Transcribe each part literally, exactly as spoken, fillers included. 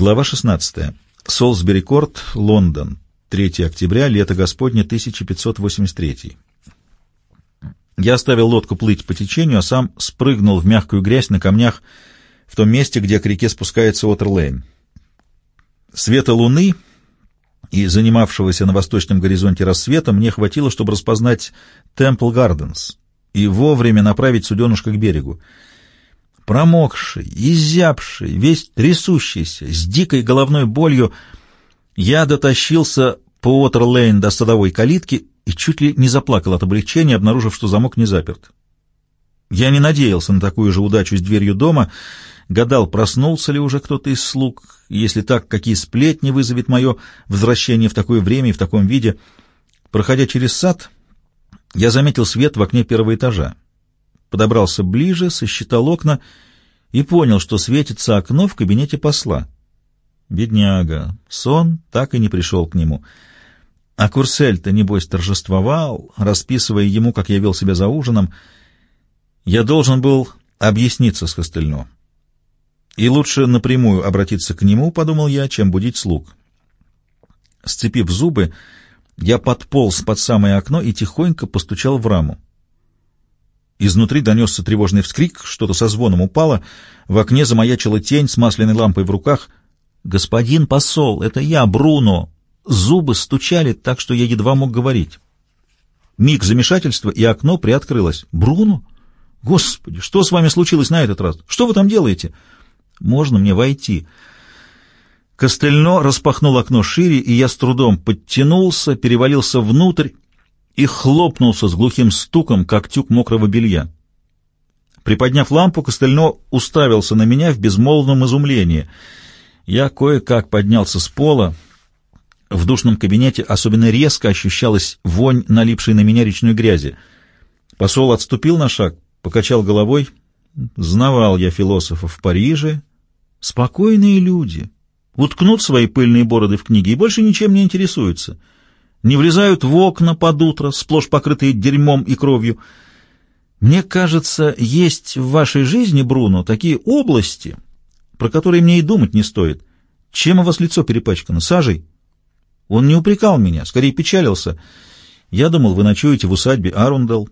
Глава шестнадцатая. Солсбери-Корт, Лондон. третьего октября, лето Господне, тысяча пятьсот восемьдесят третий. Я оставил лодку плыть по течению, а сам спрыгнул в мягкую грязь на камнях в том месте, где к реке спускается Уотер-Лейн. Света луны и занимавшегося на восточном горизонте рассвета мне хватило, чтобы распознать Темпл Гарденс и вовремя направить суденышко к берегу. Промокший, изябший, весь трясущийся, с дикой головной болью, я дотащился по Уотер-Лейн до садовой калитки и чуть ли не заплакал от облегчения, обнаружив, что замок не заперт. Я не надеялся на такую же удачу с дверью дома, гадал, проснулся ли уже кто-то из слуг, и если так, какие сплетни вызовет мое возвращение в такое время и в таком виде. Проходя через сад, я заметил свет в окне первого этажа. Подобрался ближе, сосчитал окна и понял, что светится окно в кабинете посла. Бедняга, сон так и не пришел к нему. А Курсель-то, небось, торжествовал, расписывая ему, как я вел себя за ужином. Я должен был объясниться с Костельно. И лучше напрямую обратиться к нему, подумал я, чем будить слуг. Сцепив зубы, я подполз под самое окно и тихонько постучал в раму. Изнутри донесся тревожный вскрик, что-то со звоном упало, в окне замаячила тень с масляной лампой в руках. «Господин посол, это я, Бруно!» Зубы стучали так, что я едва мог говорить. Миг замешательства, и окно приоткрылось. «Бруно? Господи, что с вами случилось на этот раз? Что вы там делаете? Можно мне войти?» Костельно распахнул окно шире, и я с трудом подтянулся, перевалился внутрь и хлопнулся с глухим стуком, как тюк мокрого белья. Приподняв лампу, Костельно уставился на меня в безмолвном изумлении. Я кое-как поднялся с пола. В душном кабинете особенно резко ощущалась вонь, налипшей на меня речной грязи. Посол отступил на шаг, покачал головой. Знавал я философов в Париже. Спокойные люди. Уткнут свои пыльные бороды в книги и больше ничем не интересуются. Не влезают в окна под утро, сплошь покрытые дерьмом и кровью. Мне кажется, есть в вашей жизни, Бруно, такие области, про которые мне и думать не стоит. Чем у вас лицо перепачкано? Сажей? Он не упрекал меня, скорее печалился. Я думал, вы ночуете в усадьбе Арундел.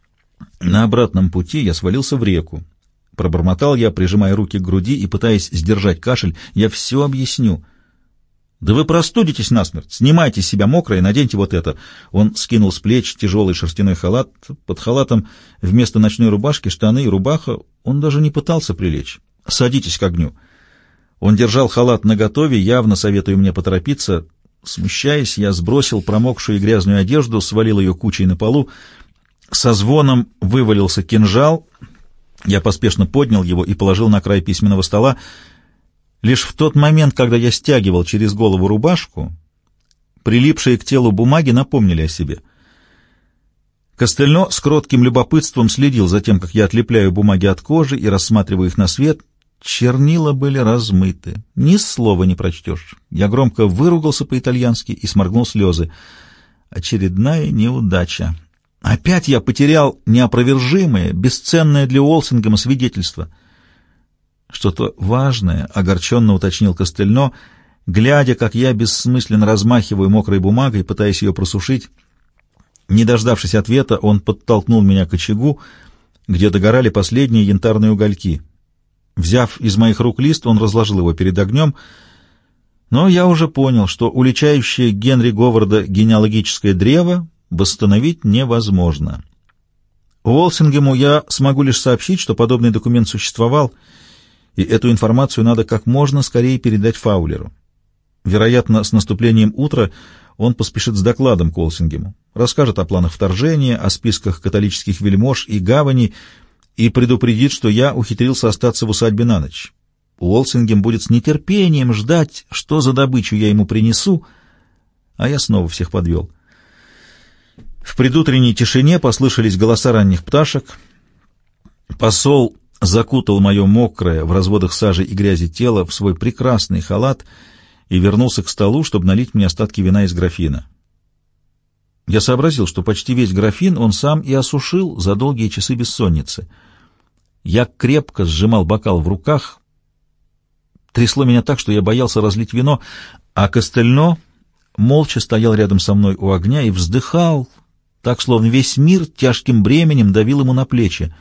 На обратном пути я свалился в реку. Пробормотал я, прижимая руки к груди и пытаясь сдержать кашель. Я все объясню. «Да вы простудитесь насмерть! Снимайте с себя мокрое, наденьте вот это!» Он скинул с плеч тяжелый шерстяной халат. Под халатом вместо ночной рубашки штаны и рубаха. Он даже не пытался прилечь. «Садитесь к огню!» Он держал халат наготове, явно советуя мне поторопиться. Смущаясь, я сбросил промокшую и грязную одежду, свалил ее кучей на полу. Со звоном вывалился кинжал. Я поспешно поднял его и положил на край письменного стола. Лишь в тот момент, когда я стягивал через голову рубашку, прилипшие к телу бумаги напомнили о себе. Костельно с кротким любопытством следил за тем, как я отлепляю бумаги от кожи и рассматриваю их на свет. Чернила были размыты. Ни слова не прочтешь. Я громко выругался по-итальянски и сморгнул слезы. Очередная неудача. Опять я потерял неопровержимое, бесценное для Уолсингема свидетельство. «Что-то важное», — огорченно уточнил Костельно, глядя, как я бессмысленно размахиваю мокрой бумагой, пытаясь ее просушить. Не дождавшись ответа, он подтолкнул меня к очагу, где догорали последние янтарные угольки. Взяв из моих рук лист, он разложил его перед огнем, но я уже понял, что уличающее Генри Говарда генеалогическое древо восстановить невозможно. Уолсингему я смогу лишь сообщить, что подобный документ существовал, и эту информацию надо как можно скорее передать Фаулеру. Вероятно, с наступлением утра он поспешит с докладом к Уолсингему, расскажет о планах вторжения, о списках католических вельмож и гаваней и предупредит, что я ухитрился остаться в усадьбе на ночь. Уолсингем будет с нетерпением ждать, что за добычу я ему принесу, а я снова всех подвел. В предутренней тишине послышались голоса ранних пташек. Посол закутал мое мокрое в разводах сажи и грязи тело в свой прекрасный халат и вернулся к столу, чтобы налить мне остатки вина из графина. Я сообразил, что почти весь графин он сам и осушил за долгие часы бессонницы. Я крепко сжимал бокал в руках. Трясло меня так, что я боялся разлить вино, а Костельно молча стоял рядом со мной у огня и вздыхал, так, словно весь мир тяжким бременем давил ему на плечи.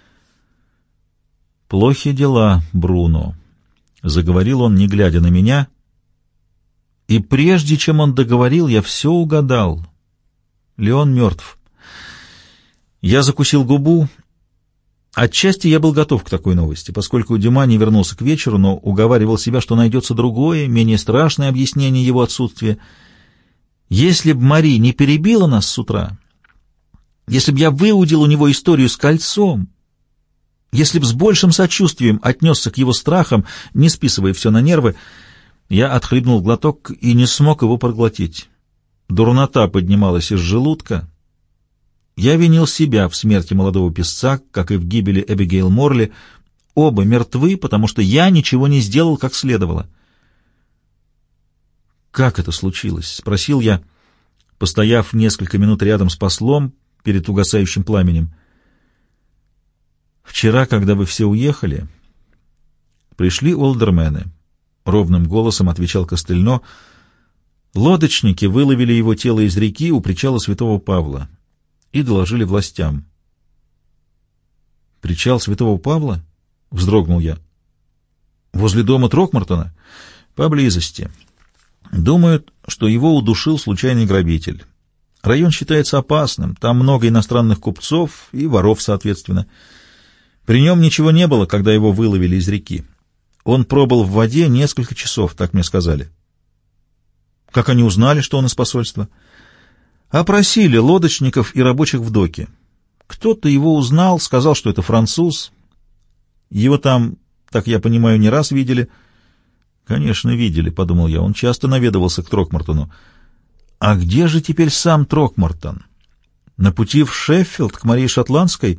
«Плохи дела, Бруно», — заговорил он, не глядя на меня, и прежде чем он договорил, я все угадал. Леон мертв. Я закусил губу. Отчасти я был готов к такой новости, поскольку Дюма не вернулся к вечеру, но уговаривал себя, что найдется другое, менее страшное объяснение его отсутствия. Если б Мари не перебила нас с утра, если б я выудил у него историю с кольцом, если б с большим сочувствием отнесся к его страхам, не списывая все на нервы, я отхлебнул глоток и не смог его проглотить. Дурнота поднималась из желудка. Я винил себя в смерти молодого песца, как и в гибели Эбигейл Морли. Оба мертвы, потому что я ничего не сделал как следовало. «Как это случилось?» — спросил я, постояв несколько минут рядом с послом перед угасающим пламенем. «Вчера, когда вы все уехали, пришли олдермены», — ровным голосом отвечал Костельно. «Лодочники выловили его тело из реки у причала Святого Павла и доложили властям». «Причал Святого Павла?» — вздрогнул я. «Возле дома Трокмартона?» «Поблизости. Думают, что его удушил случайный грабитель. Район считается опасным, там много иностранных купцов и воров, соответственно. При нем ничего не было, когда его выловили из реки. Он пробыл в воде несколько часов, так мне сказали». «Как они узнали, что он из посольства?» «Опросили лодочников и рабочих в доке. Кто-то его узнал, сказал, что это француз. Его там, так я понимаю, не раз видели». «Конечно, видели», — подумал я, — он часто наведывался к Трокмартону. «А где же теперь сам Трокмартон? На пути в Шеффилд к Марии Шотландской?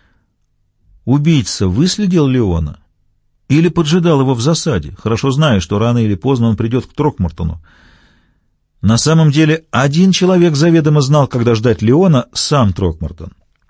Убийца выследил Леона или поджидал его в засаде, хорошо зная, что рано или поздно он придет к Трокмартону? На самом деле один человек заведомо знал, когда ждать Леона, сам Трокмартон».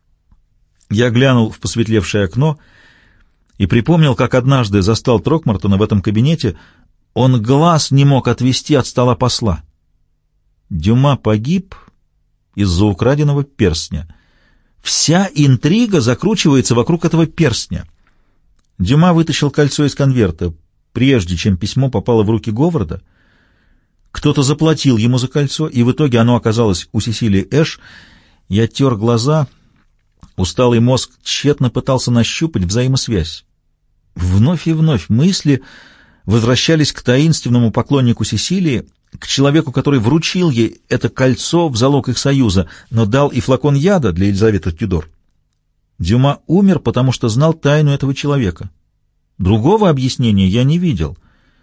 Я глянул в посветлевшее окно и припомнил, как однажды застал Трокмартона в этом кабинете. Он глаз не мог отвести от стола посла. Дюма погиб из-за украденного перстня. Вся интрига закручивается вокруг этого перстня. Дюма вытащил кольцо из конверта, прежде чем письмо попало в руки Говарда. Кто-то заплатил ему за кольцо, и в итоге оно оказалось у Сесилии Эш. Я тер глаза, усталый мозг тщетно пытался нащупать взаимосвязь. Вновь и вновь мысли возвращались к таинственному поклоннику Сесилии, к человеку, который вручил ей это кольцо в залог их союза, но дал и флакон яда для Елизаветы Тюдор. Дюма умер, потому что знал тайну этого человека. Другого объяснения я не видел.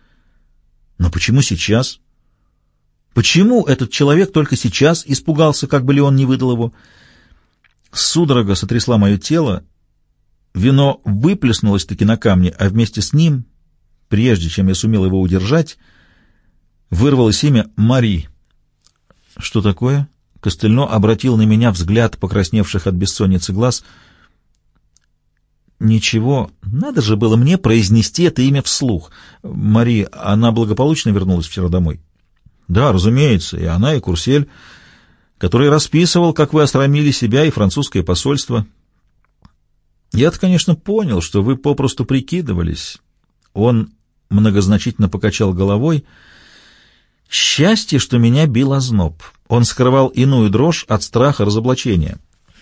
Но почему сейчас? Почему этот человек только сейчас испугался, как бы Леон не выдал его? Судорога сотрясла мое тело, вино выплеснулось-таки на камни, а вместе с ним, прежде чем я сумел его удержать, вырвалось имя Мари. «Что такое?» Костельно обратил на меня взгляд покрасневших от бессонницы глаз. «Ничего, надо же было мне произнести это имя вслух. Мари, она благополучно вернулась вчера домой?» «Да, разумеется, и она, и Курсель, который расписывал, как вы осрамили себя и французское посольство. Я-то, конечно, понял, что вы попросту прикидывались». Он многозначительно покачал головой. «Счастье, что меня бил озноб. Он скрывал иную дрожь от страха разоблачения».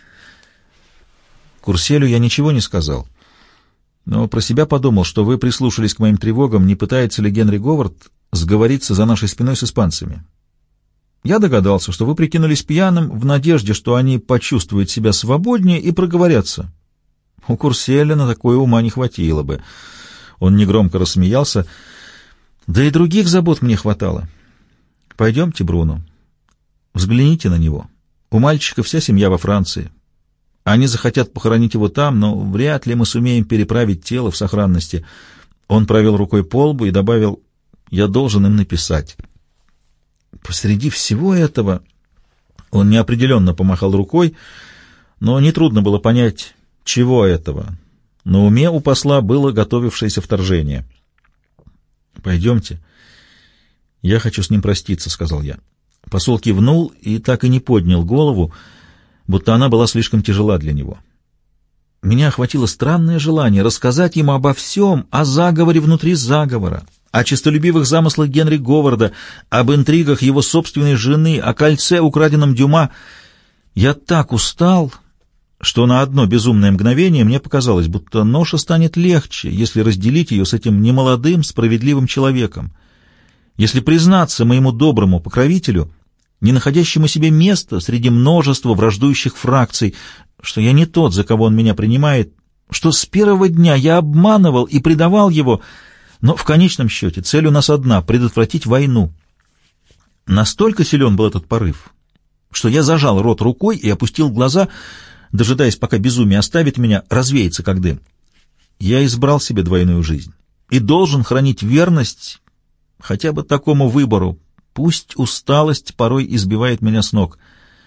Курселю я ничего не сказал, но про себя подумал, что вы прислушались к моим тревогам, не пытается ли Генри Говард сговориться за нашей спиной с испанцами. Я догадался, что вы прикинулись пьяным в надежде, что они почувствуют себя свободнее и проговорятся. У Курселя на такое ума не хватило бы. Он негромко рассмеялся. Да и других забот мне хватало. Пойдемте, Бруно. Взгляните на него. У мальчика вся семья во Франции. Они захотят похоронить его там, но вряд ли мы сумеем переправить тело в сохранности. Он провел рукой по лбу и добавил: «Я должен им написать». Посреди всего этого он неопределенно помахал рукой, но нетрудно было понять, чего этого. На уме у посла было готовившееся вторжение. Пойдемте. Я хочу с ним проститься, — сказал я. Посол кивнул и так и не поднял голову, будто она была слишком тяжела для него. Меня охватило странное желание рассказать ему обо всем, о заговоре внутри заговора, о честолюбивых замыслах Генри Говарда, об интригах его собственной жены, о кольце, украденном Дюма. Я так устал, что на одно безумное мгновение мне показалось, будто ноша станет легче, если разделить ее с этим немолодым, справедливым человеком, если признаться моему доброму покровителю, не находящему себе места среди множества враждующих фракций, что я не тот, за кого он меня принимает, что с первого дня я обманывал и предавал его, но в конечном счете цель у нас одна — предотвратить войну. Настолько силен был этот порыв, что я зажал рот рукой и опустил глаза, дожидаясь, пока безумие оставит меня, развеется как дым. Я избрал себе двойную жизнь и должен хранить верность хотя бы такому выбору, пусть усталость порой избивает меня с ног.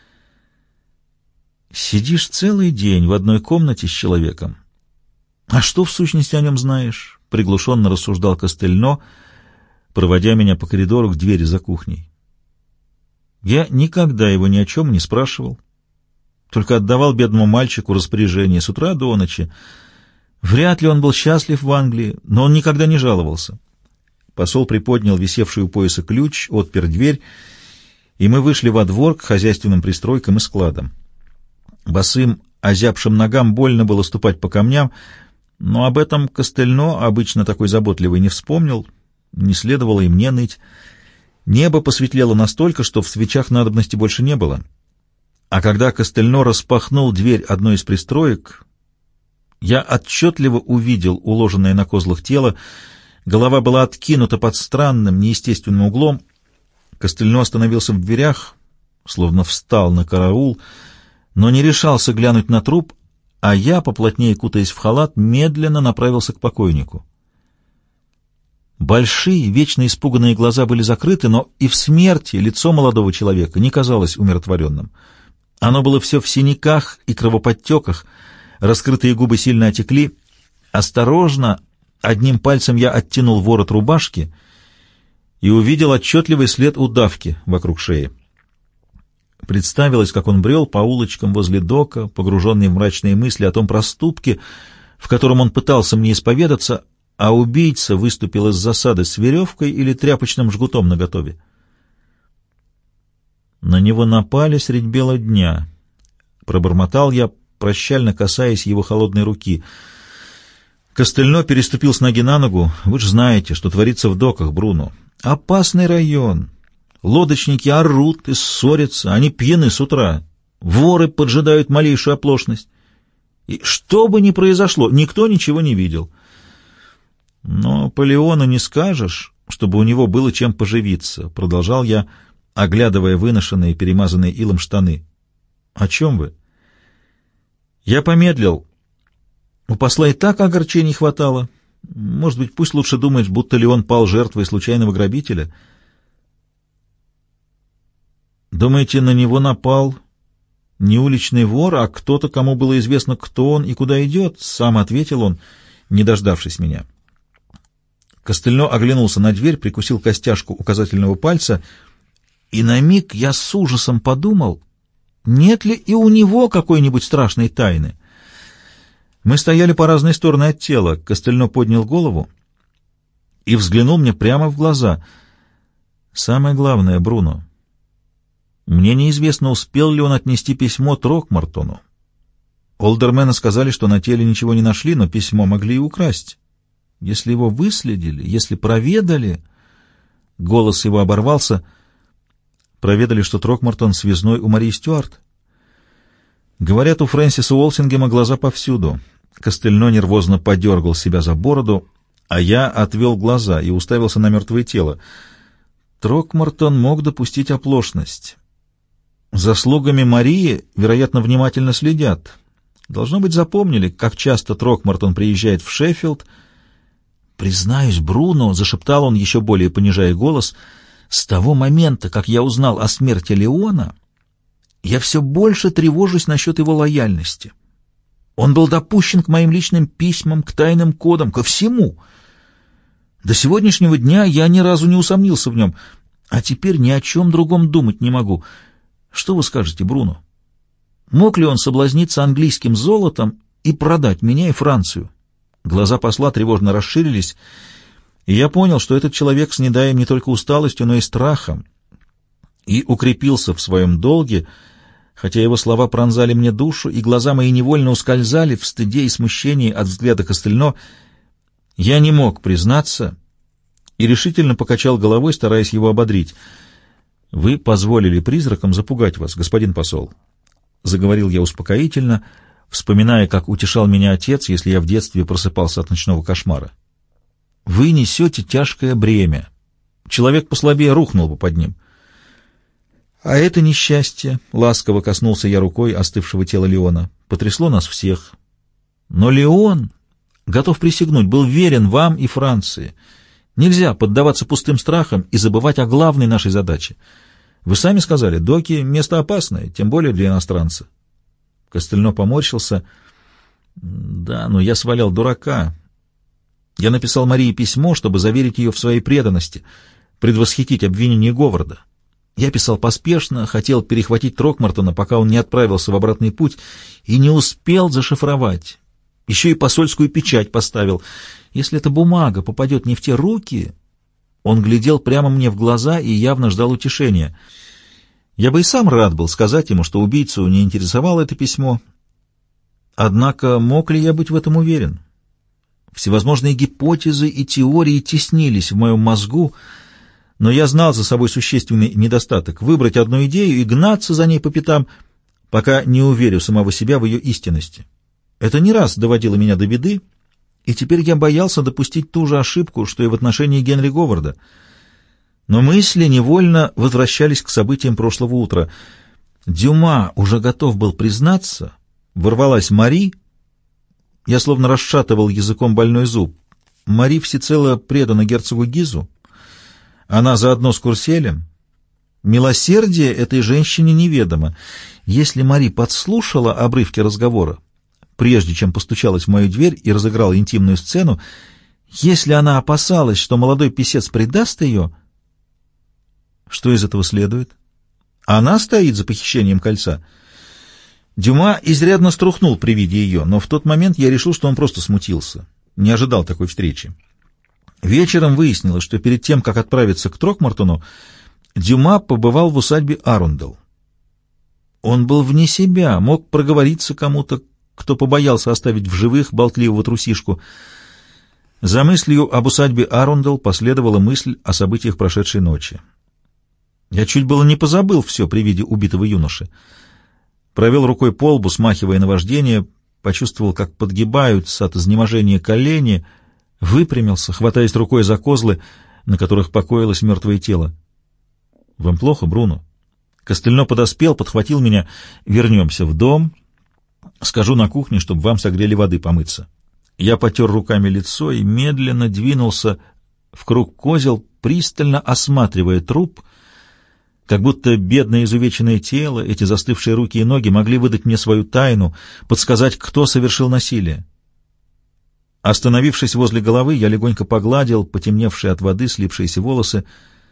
Сидишь целый день в одной комнате с человеком. А что в сущности о нем знаешь? Приглушенно рассуждал Костельно, проводя меня по коридору к двери за кухней. Я никогда его ни о чем не спрашивал, только отдавал бедному мальчику распоряжение с утра до ночи. Вряд ли он был счастлив в Англии, но он никогда не жаловался. Посол приподнял висевший у пояса ключ, отпер дверь, и мы вышли во двор к хозяйственным пристройкам и складам. Босым, озябшим ногам больно было ступать по камням, но об этом Костельно, обычно такой заботливый, не вспомнил, не следовало и мне ныть. Небо посветлело настолько, что в свечах надобности больше не было. А когда Костельно распахнул дверь одной из пристроек, я отчетливо увидел уложенное на козлах тело. Голова была откинута под странным, неестественным углом. Костельно остановился в дверях, словно встал на караул, но не решался глянуть на труп, а я, поплотнее кутаясь в халат, медленно направился к покойнику. Большие, вечно испуганные глаза были закрыты, но и в смерти лицо молодого человека не казалось умиротворенным. Оно было все в синяках и кровоподтеках, раскрытые губы сильно отекли. Осторожно, одним пальцем я оттянул ворот рубашки и увидел отчетливый след удавки вокруг шеи. Представилось, как он брел по улочкам возле дока, погруженный в мрачные мысли о том проступке, в котором он пытался мне исповедаться, а убийца выступил из засады с веревкой или тряпочным жгутом наготове. На него напали средь бела дня. Пробормотал я, прощально касаясь его холодной руки. Костельно переступил с ноги на ногу. Вы же знаете, что творится в доках, Бруно. Опасный район. Лодочники орут и ссорятся, они пьяны с утра. Воры поджидают малейшую оплошность. И что бы ни произошло, никто ничего не видел. Но Полеону не скажешь, чтобы у него было чем поживиться, продолжал я, оглядывая выношенные, перемазанные илом штаны. О чем вы? Я помедлил. У посла и так огорчений хватало. Может быть, пусть лучше думает, будто Леон пал жертвой случайного грабителя. Думаете, на него напал не уличный вор, а кто-то, кому было известно, кто он и куда идет? Сам ответил он, не дождавшись меня. Костельно оглянулся на дверь, прикусил костяшку указательного пальца, и на миг я с ужасом подумал, нет ли и у него какой-нибудь страшной тайны. Мы стояли по разные стороны от тела. Костельно поднял голову и взглянул мне прямо в глаза. Самое главное, Бруно, мне неизвестно, успел ли он отнести письмо Трокмартону. Олдермены сказали, что на теле ничего не нашли, но письмо могли и украсть. Если его выследили, если проведали... Голос его оборвался. Проведали, что Трокмартон связной у Марии Стюарт. Говорят, у Фрэнсиса Уолсингема глаза повсюду. Костельно нервозно подергал себя за бороду, а я отвел глаза и уставился на мертвое тело. Трокмартон мог допустить оплошность. За слугами Марии, вероятно, внимательно следят. Должно быть, запомнили, как часто Трокмартон приезжает в Шеффилд. «Признаюсь, Бруно», — зашептал он, еще более понижая голос, — «с того момента, как я узнал о смерти Леона, я все больше тревожусь насчет его лояльности. Он был допущен к моим личным письмам, к тайным кодам, ко всему. До сегодняшнего дня я ни разу не усомнился в нем, а теперь ни о чем другом думать не могу. Что вы скажете, Бруно? Мог ли он соблазниться английским золотом и продать меня и Францию? Глаза посла тревожно расширились, и я понял, что этот человек снедаем не только усталостью, но и страхом, и укрепился в своем долге, хотя его слова пронзали мне душу, и глаза мои невольно ускользали в стыде и смущении от взгляда Костельно. Я не мог признаться и решительно покачал головой, стараясь его ободрить. «Вы позволили призракам запугать вас, господин посол», — заговорил я успокоительно, вспоминая, как утешал меня отец, если я в детстве просыпался от ночного кошмара. «Вы несете тяжкое бремя. Человек послабее рухнул бы под ним». «А это несчастье», — ласково коснулся я рукой остывшего тела Леона, — «потрясло нас всех. Но Леон, готов присягнуть, был верен вам и Франции. Нельзя поддаваться пустым страхам и забывать о главной нашей задаче. Вы сами сказали, доки — место опасное, тем более для иностранца». Костельно поморщился. «Да, но я свалял дурака. Я написал Марии письмо, чтобы заверить ее в своей преданности, предвосхитить обвинение Говарда. Я писал поспешно, хотел перехватить Трокмартона, пока он не отправился в обратный путь, и не успел зашифровать. Еще и посольскую печать поставил. Если эта бумага попадет не в те руки...» Он глядел прямо мне в глаза и явно ждал утешения. Я бы и сам рад был сказать ему, что убийцу не интересовало это письмо. Однако мог ли я быть в этом уверен? Всевозможные гипотезы и теории теснились в моем мозгу, но я знал за собой существенный недостаток — выбрать одну идею и гнаться за ней по пятам, пока не уверю самого себя в ее истинности. Это не раз доводило меня до беды, и теперь я боялся допустить ту же ошибку, что и в отношении Генри Говарда. Но мысли невольно возвращались к событиям прошлого утра. Дюма уже готов был признаться, ворвалась Мари. Я словно расшатывал языком больной зуб. Мари всецело предана герцогу Гизу. Она заодно с Курселем. Милосердие этой женщине неведомо. Если Мари подслушала обрывки разговора, прежде чем постучалась в мою дверь и разыграла интимную сцену, если она опасалась, что молодой писец предаст ее, что из этого следует? Она стоит за похищением кольца. Дюма изрядно струхнул при виде ее, но в тот момент я решил, что он просто смутился, не ожидал такой встречи. Вечером выяснилось, что перед тем, как отправиться к Трокмартону, Дюма побывал в усадьбе Арундел. Он был вне себя, мог проговориться кому-то, кто побоялся оставить в живых болтливого трусишку. За мыслью об усадьбе Арундел последовала мысль о событиях прошедшей ночи. Я чуть было не позабыл все при виде убитого юноши. Провел рукой по лбу, смахивая наваждение, почувствовал, как подгибаются от изнеможения колени, выпрямился, хватаясь рукой за козлы, на которых покоилось мертвое тело. «Вам плохо, Бруно?» Костельно подоспел, подхватил меня. «Вернемся в дом. Скажу на кухне, чтобы вам согрели воды помыться». Я потер руками лицо и медленно двинулся в круг козел, пристально осматривая труп, как будто бедное изувеченное тело, эти застывшие руки и ноги могли выдать мне свою тайну, подсказать, кто совершил насилие. Остановившись возле головы, я легонько погладил потемневшие от воды слипшиеся волосы.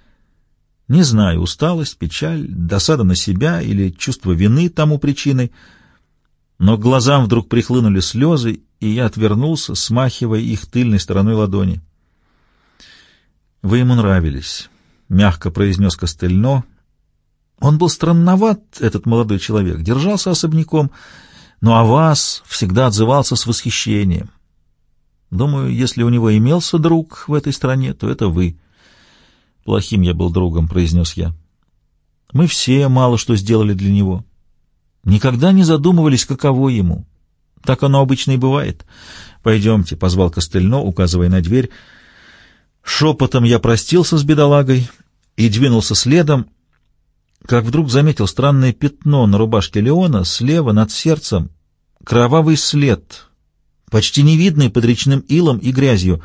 Не знаю, усталость, печаль, досада на себя или чувство вины тому причиной, но к глазам вдруг прихлынули слезы, и я отвернулся, смахивая их тыльной стороной ладони. «Вы ему нравились», — мягко произнес Костельно. Он был странноват, этот молодой человек, держался особняком, но о вас всегда отзывался с восхищением. Думаю, если у него имелся друг в этой стране, то это вы. Плохим я был другом, произнес я. Мы все мало что сделали для него. Никогда не задумывались, каково ему. Так оно обычно и бывает. Пойдемте, позвал Костельно, указывая на дверь. Шепотом я простился с бедолагой и двинулся следом, как вдруг заметил странное пятно на рубашке Леона слева над сердцем, кровавый след, почти невидный под речным илом и грязью.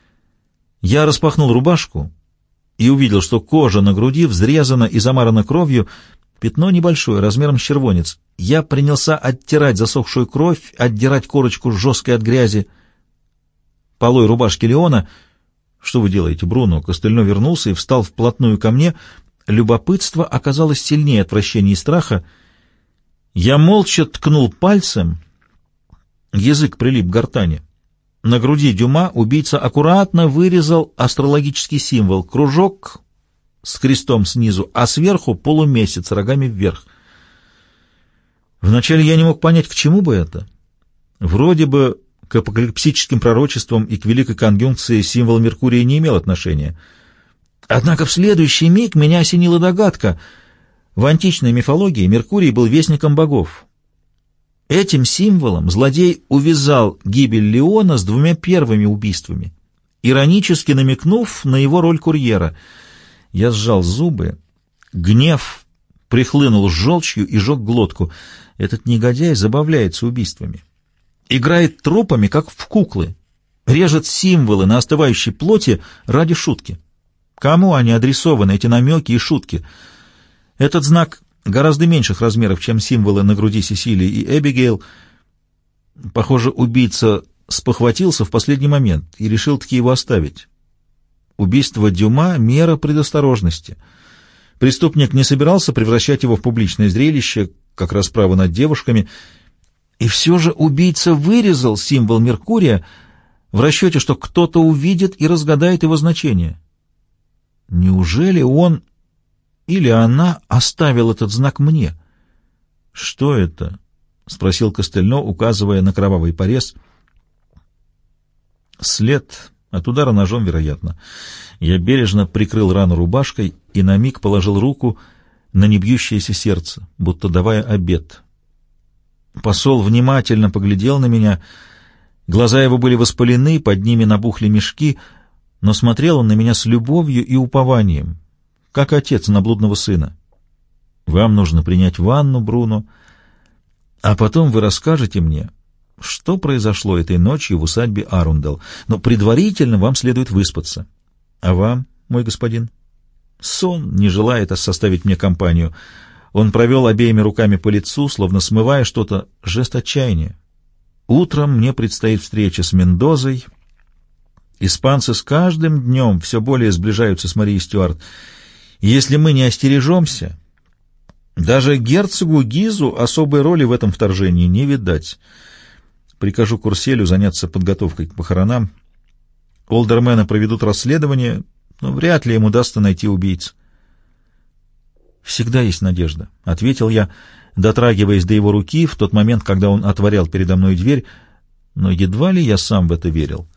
Я распахнул рубашку и увидел, что кожа на груди взрезана и замарана кровью, пятно небольшое, размером с червонец. Я принялся оттирать засохшую кровь, отдирать корочку жесткой от грязи полой рубашки Леона. «Что вы делаете, Бруно?» Костельно вернулся и встал вплотную ко мне. Любопытство оказалось сильнее отвращения и страха. Я молча ткнул пальцем. Язык прилип к гортани. На груди Дюма убийца аккуратно вырезал астрологический символ — кружок с крестом снизу, а сверху полумесяц рогами вверх. Вначале я не мог понять, к чему бы это. Вроде бы к апокалипсическим пророчествам и к великой конъюнкции символ Меркурия не имел отношения. Однако в следующий миг меня осенила догадка. В античной мифологии Меркурий был вестником богов. Этим символом злодей увязал гибель Леона с двумя первыми убийствами, иронически намекнув на его роль курьера. Я сжал зубы. Гнев прихлынул желчью и жег глотку. Этот негодяй забавляется убийствами. Играет трупами, как в куклы. Режет символы на остывающей плоти ради шутки. Кому они адресованы, эти намеки и шутки? Этот знак гораздо меньших размеров, чем символы на груди Сесилии и Эбигейл. Похоже, убийца спохватился в последний момент и решил-таки его оставить. Убийство Дюма — мера предосторожности. Преступник не собирался превращать его в публичное зрелище, как расправу над девушками, и все же убийца вырезал символ Меркурия в расчете, что кто-то увидит и разгадает его значение. Неужели он или она оставил этот знак мне? — Что это? — спросил Костельно, указывая на кровавый порез. — След от удара ножом, вероятно. Я бережно прикрыл рану рубашкой и на миг положил руку на небьющееся сердце, будто давая обет. Посол внимательно поглядел на меня. Глаза его были воспалены, под ними набухли мешки, но смотрел он на меня с любовью и упованием, как отец на блудного сына. «Вам нужно принять ванну, Бруно, а потом вы расскажете мне, что произошло этой ночью в усадьбе Арундел, но предварительно вам следует выспаться. А вам, мой господин?» Сон не желает составить мне компанию. Он провел обеими руками по лицу, словно смывая что-то, жест отчаяния. Утром мне предстоит встреча с Мендозой. Испанцы с каждым днем все более сближаются с Марией Стюарт. И если мы не остережемся, даже герцогу Гизу особой роли в этом вторжении не видать. Прикажу Курселю заняться подготовкой к похоронам. Олдермена проведут расследование, но вряд ли им удастся найти убийц. «Всегда есть надежда», — ответил я, дотрагиваясь до его руки в тот момент, когда он отворял передо мной дверь, но едва ли я сам в это верил.